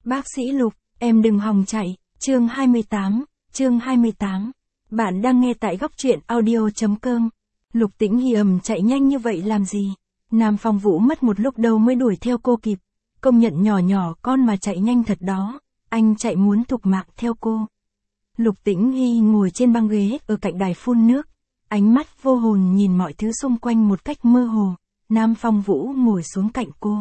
Bác sĩ Lục, em đừng hòng chạy, chương 28. Bạn đang nghe tại góc truyện audio.com. Lục Tĩnh Hi chạy nhanh như vậy làm gì? Nam Phong Vũ mất một lúc đâu mới đuổi theo cô kịp. Công nhận nhỏ con mà chạy nhanh thật đó, anh chạy muốn thục mạng theo cô. Lục Tĩnh Hi ngồi trên băng ghế ở cạnh đài phun nước, ánh mắt vô hồn nhìn mọi thứ xung quanh một cách mơ hồ. Nam Phong Vũ ngồi xuống cạnh cô.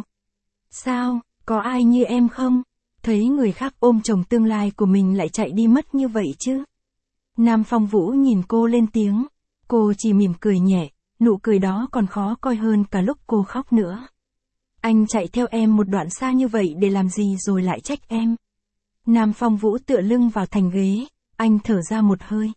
Sao, có ai như em không? Thấy người khác ôm chồng tương lai của mình lại chạy đi mất như vậy chứ? Nam Phong Vũ nhìn cô lên tiếng. Cô chỉ mỉm cười nhẹ, nụ cười đó còn khó coi hơn cả lúc cô khóc nữa. Anh chạy theo em một đoạn xa như vậy để làm gì rồi lại trách em? Nam Phong Vũ tựa lưng vào thành ghế, anh thở ra một hơi.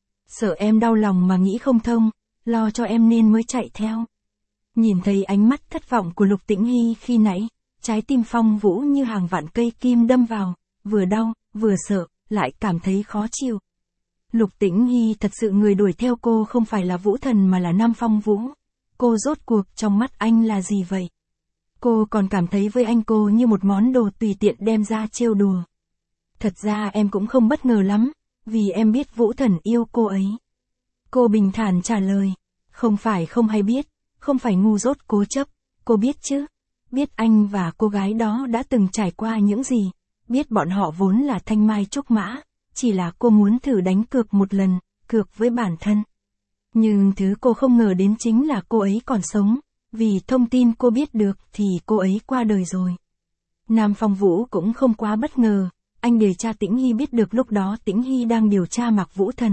Sợ em đau lòng mà nghĩ không thông, lo cho em nên mới chạy theo. Nhìn thấy ánh mắt thất vọng của Lục Tĩnh Hi khi nãy, trái tim Phong Vũ như hàng vạn cây kim đâm vào, vừa đau, vừa sợ, lại cảm thấy khó chịu. Lục Tĩnh Hi thật sự người đuổi theo cô không phải là Vũ Thần mà là Nam Phong Vũ. Cô rốt cuộc trong mắt anh là gì vậy? Cô còn cảm thấy với anh cô như một món đồ tùy tiện đem ra trêu đùa. Thật ra em cũng không bất ngờ lắm, vì em biết Vũ Thần yêu cô ấy. Cô bình thản trả lời, không phải không hay biết, không phải ngu dốt cố chấp, cô biết chứ. Biết anh và cô gái đó đã từng trải qua những gì, biết bọn họ vốn là thanh mai trúc mã, chỉ là cô muốn thử đánh cược một lần, cược với bản thân. Nhưng thứ cô không ngờ đến chính là cô ấy còn sống, vì thông tin cô biết được thì cô ấy qua đời rồi. Nam Phong Vũ cũng không quá bất ngờ, anh điều tra Tĩnh Hi biết được lúc đó Tĩnh Hi đang điều tra Mạc Vũ Thần.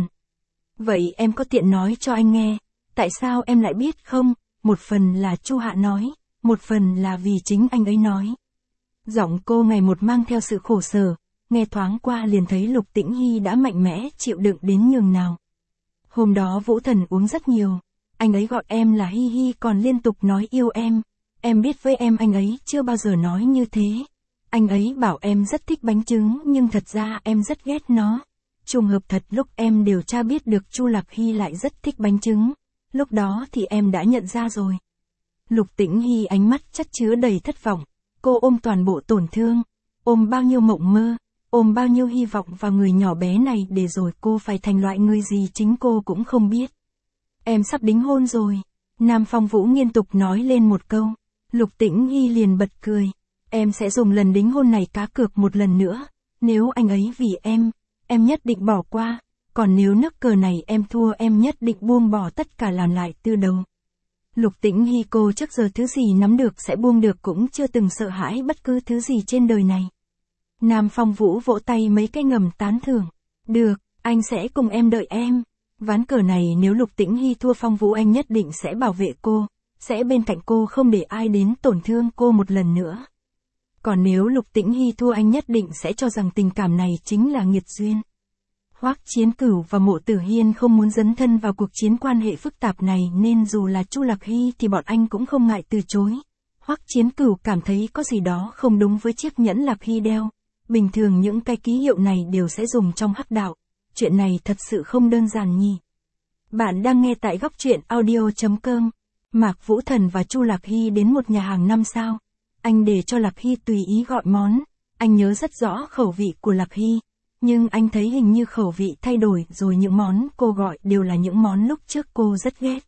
Vậy em có tiện nói cho anh nghe, tại sao em lại biết không? Một phần là Chu Hạ nói, một phần là vì chính anh ấy nói. Giọng cô ngày một mang theo sự khổ sở, nghe thoáng qua liền thấy Lục Tĩnh Hi đã mạnh mẽ chịu đựng đến nhường nào. Hôm đó Vũ Thần uống rất nhiều, anh ấy gọi em là Hi Hi còn liên tục nói yêu em biết với em anh ấy chưa bao giờ nói như thế. Anh ấy bảo em rất thích bánh trứng nhưng thật ra em rất ghét nó. Trùng hợp thật lúc em điều tra biết được Chu Lạc Hy lại rất thích bánh trứng, lúc đó thì em đã nhận ra rồi. Lục Tĩnh Hi ánh mắt chất chứa đầy thất vọng, cô ôm toàn bộ tổn thương, ôm bao nhiêu mộng mơ, ôm bao nhiêu hy vọng vào người nhỏ bé này để rồi cô phải thành loại người gì chính cô cũng không biết. Em sắp đính hôn rồi, Nam Phong Vũ nghiêm túc nói lên một câu. Lục Tĩnh Hi liền bật cười, em sẽ dùng lần đính hôn này cá cược một lần nữa, nếu anh ấy vì em nhất định bỏ qua, còn nếu nước cờ này em thua em nhất định buông bỏ tất cả làm lại từ đầu. Lục Tĩnh Hi cô trước giờ thứ gì nắm được sẽ buông được cũng chưa từng sợ hãi bất cứ thứ gì trên đời này. Nam Phong Vũ vỗ tay mấy cái ngầm tán thưởng. Được, anh sẽ cùng em đợi em. Ván cờ này nếu Lục Tĩnh Hi thua Phong Vũ anh nhất định sẽ bảo vệ cô, sẽ bên cạnh cô không để ai đến tổn thương cô một lần nữa. Còn nếu Lục Tĩnh Hi thua anh nhất định sẽ cho rằng tình cảm này chính là nghiệt duyên. Hoắc Chiến Cửu và Mộ Tử Hiên không muốn dấn thân vào cuộc chiến quan hệ phức tạp này nên dù là Chu Lạc Hy thì bọn anh cũng không ngại từ chối. Hoắc Chiến Cửu cảm thấy có gì đó không đúng với chiếc nhẫn Lạc Hy đeo. Bình thường những cái ký hiệu này đều sẽ dùng trong hắc đạo. Chuyện này thật sự không đơn giản nhỉ. Bạn đang nghe tại góc truyện audio.com. Mạc Vũ Thần và Chu Lạc Hy đến một nhà hàng 5 sao. Anh để cho Lạc Hy tùy ý gọi món. Anh nhớ rất rõ khẩu vị của Lạc Hy. Nhưng anh thấy hình như khẩu vị thay đổi rồi những món cô gọi đều là những món lúc trước cô rất ghét.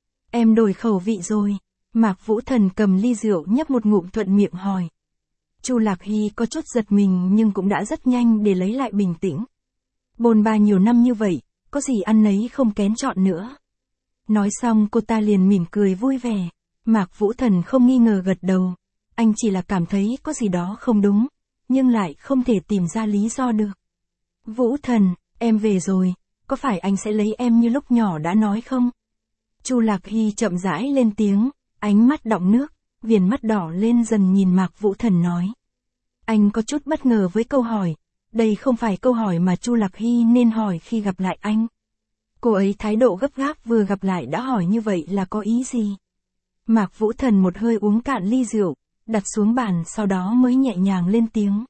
Em đổi khẩu vị rồi. Mạc Vũ Thần cầm ly rượu nhấp một ngụm thuận miệng hỏi. Chu Lạc Hy có chút giật mình nhưng cũng đã rất nhanh để lấy lại bình tĩnh. Bôn ba nhiều năm như vậy, có gì ăn nấy không kén chọn nữa. Nói xong cô ta liền mỉm cười vui vẻ. Mạc Vũ Thần không nghi ngờ gật đầu. Anh chỉ là cảm thấy có gì đó không đúng, nhưng lại không thể tìm ra lý do được. Vũ Thần, em về rồi, có phải anh sẽ lấy em như lúc nhỏ đã nói không? Chu Lạc Hy chậm rãi lên tiếng, ánh mắt đọng nước, viền mắt đỏ lên dần nhìn Mạc Vũ Thần nói. Anh có chút bất ngờ với câu hỏi, đây không phải câu hỏi mà Chu Lạc Hy nên hỏi khi gặp lại anh. Cô ấy thái độ gấp gáp vừa gặp lại đã hỏi như vậy là có ý gì? Mạc Vũ Thần một hơi uống cạn ly rượu, đặt xuống bàn sau đó mới nhẹ nhàng lên tiếng.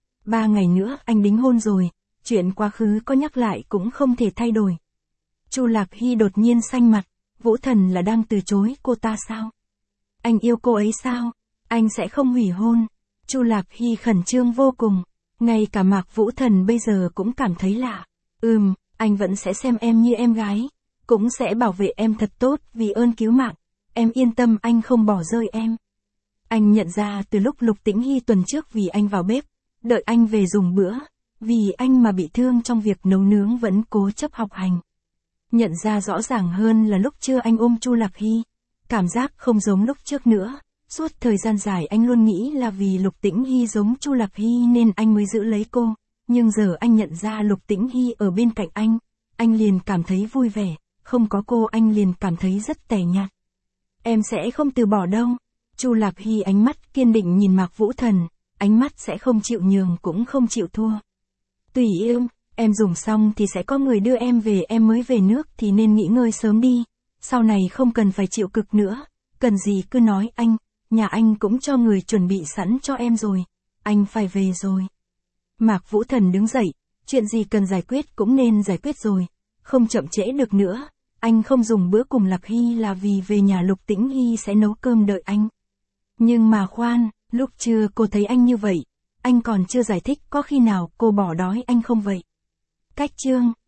3 ngày nữa anh đính hôn rồi. Chuyện quá khứ có nhắc lại cũng không thể thay đổi. Chu Lạc Hy đột nhiên xanh mặt, Vũ Thần là đang từ chối cô ta sao? Anh yêu cô ấy sao? Anh sẽ không hủy hôn. Chu Lạc Hy khẩn trương vô cùng, ngay cả Mạc Vũ Thần bây giờ cũng cảm thấy lạ. Anh vẫn sẽ xem em như em gái, cũng sẽ bảo vệ em thật tốt vì ơn cứu mạng. Em yên tâm, anh không bỏ rơi em. Anh nhận ra từ lúc Lục Tĩnh Hy tuần trước vì anh vào bếp, đợi anh về dùng bữa, vì anh mà bị thương trong việc nấu nướng vẫn cố chấp học hành. Nhận ra rõ ràng hơn là lúc chưa anh ôm Chu Lạc Hy, cảm giác không giống lúc trước nữa. Suốt thời gian dài anh luôn nghĩ là vì Lục Tĩnh Hy giống Chu Lạc Hy nên anh mới giữ lấy cô, nhưng giờ anh nhận ra Lục Tĩnh Hy ở bên cạnh anh liền cảm thấy vui vẻ, không có cô anh liền cảm thấy rất tẻ nhạt. Em sẽ không từ bỏ đâu. Chu Lạc Hy ánh mắt kiên định nhìn Mạc Vũ Thần, ánh mắt sẽ không chịu nhường cũng không chịu thua. Tùy em dùng xong thì sẽ có người đưa em về, em mới về nước thì nên nghỉ ngơi sớm đi, sau này không cần phải chịu cực nữa, cần gì cứ nói anh, nhà anh cũng cho người chuẩn bị sẵn cho em rồi, anh phải về rồi. Mạc Vũ Thần đứng dậy, chuyện gì cần giải quyết cũng nên giải quyết rồi, không chậm trễ được nữa, anh không dùng bữa cùng Lạc Hy là vì về nhà Lục Tĩnh Hy sẽ nấu cơm đợi anh. Nhưng mà khoan, lúc trưa cô thấy anh như vậy, anh còn chưa giải thích có khi nào cô bỏ đói anh không vậy? Cách chương